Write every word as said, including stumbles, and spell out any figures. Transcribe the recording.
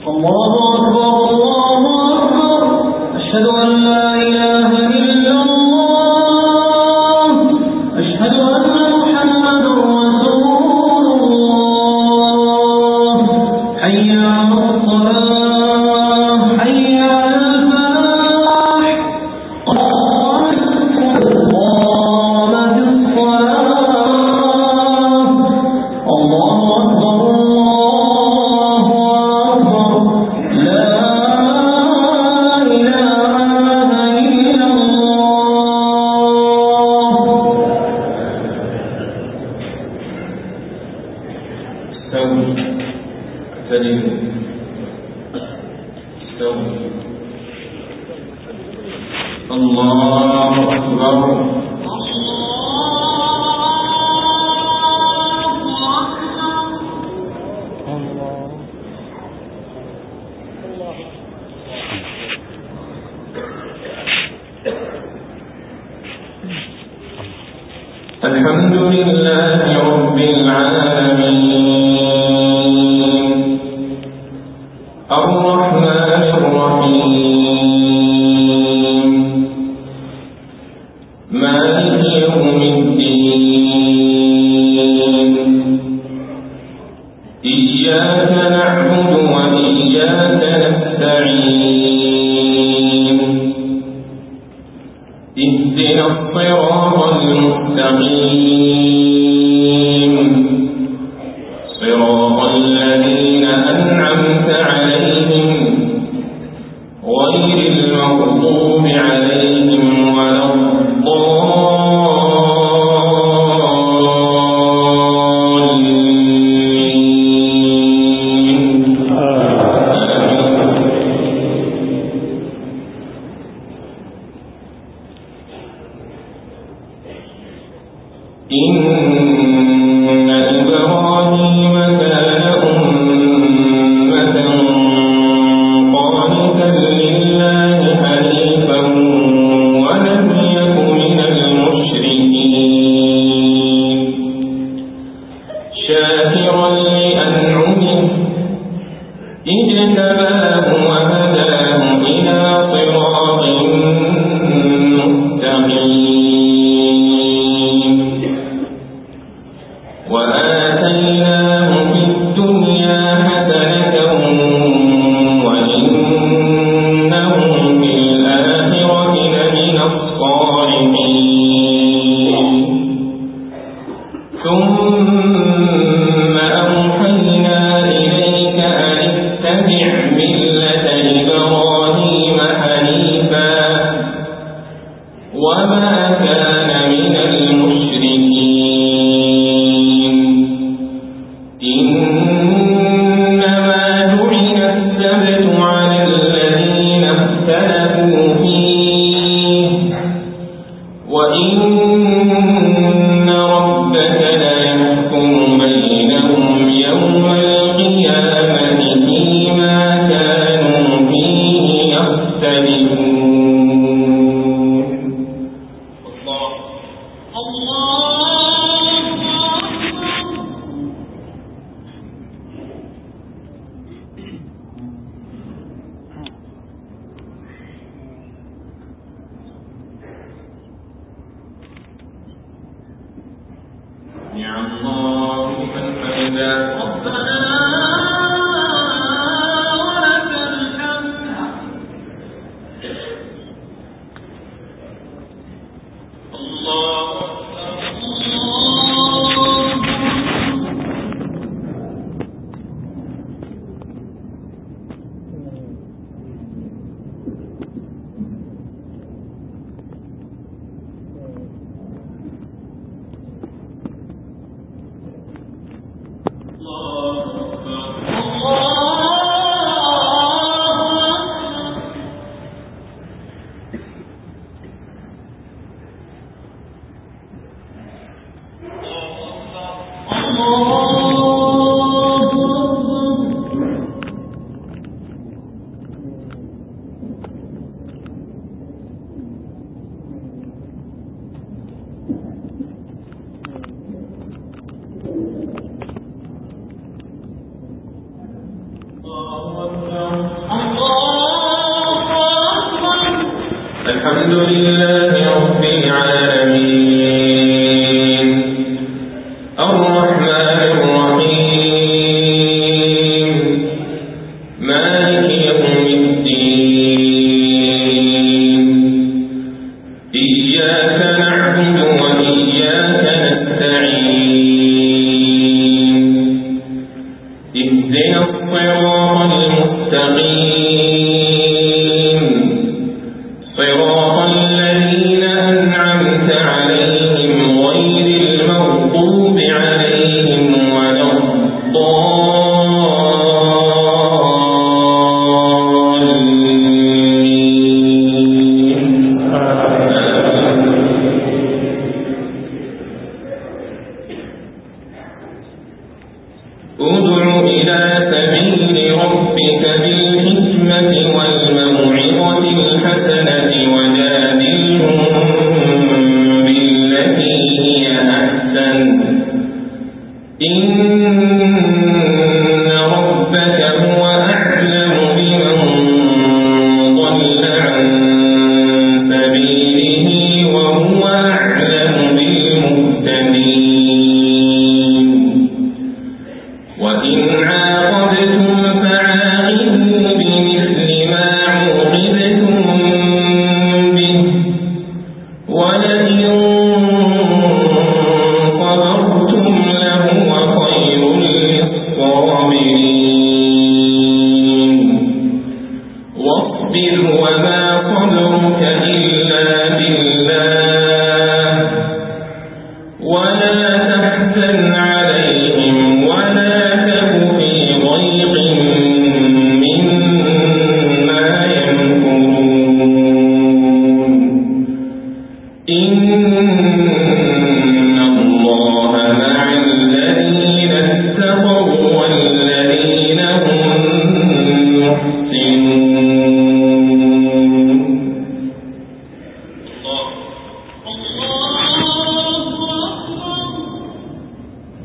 الحمد لله رب العالمين الرحمن الرحيم مالك يوم الدين إياك نعبد وإياك نستعين اهدنا الصراط المستقيم صراط الذين أنعمت عليهم غير المغضوب عليهم ولا الضالين إن إبراهيم كان أمة قانتا لله حنيفا ولم يك من المشركين شاكرا لأنعمه اجتباه وهداه إلى صراط مستقيم وآتيناه في الدنيا حسنة وإنه في الآخرة لمن الصالحين ثم أوحينا إليك أن اتبع ملة إبراهيم حنيفا وما كان من المشركين الحمد لله رب العالمين الرحمن الرحيم مالك يوم الدين إياك نعبد وإياك نستعين اهدنا الصراط المستقيم صراط الذين أنعمت عليهم غير المغضوب عليهم ولا الضالين. ادع إلى سبيل ربك بالحكمة والموعظة الحسنة وجادلهم بالتي هي أحسن إن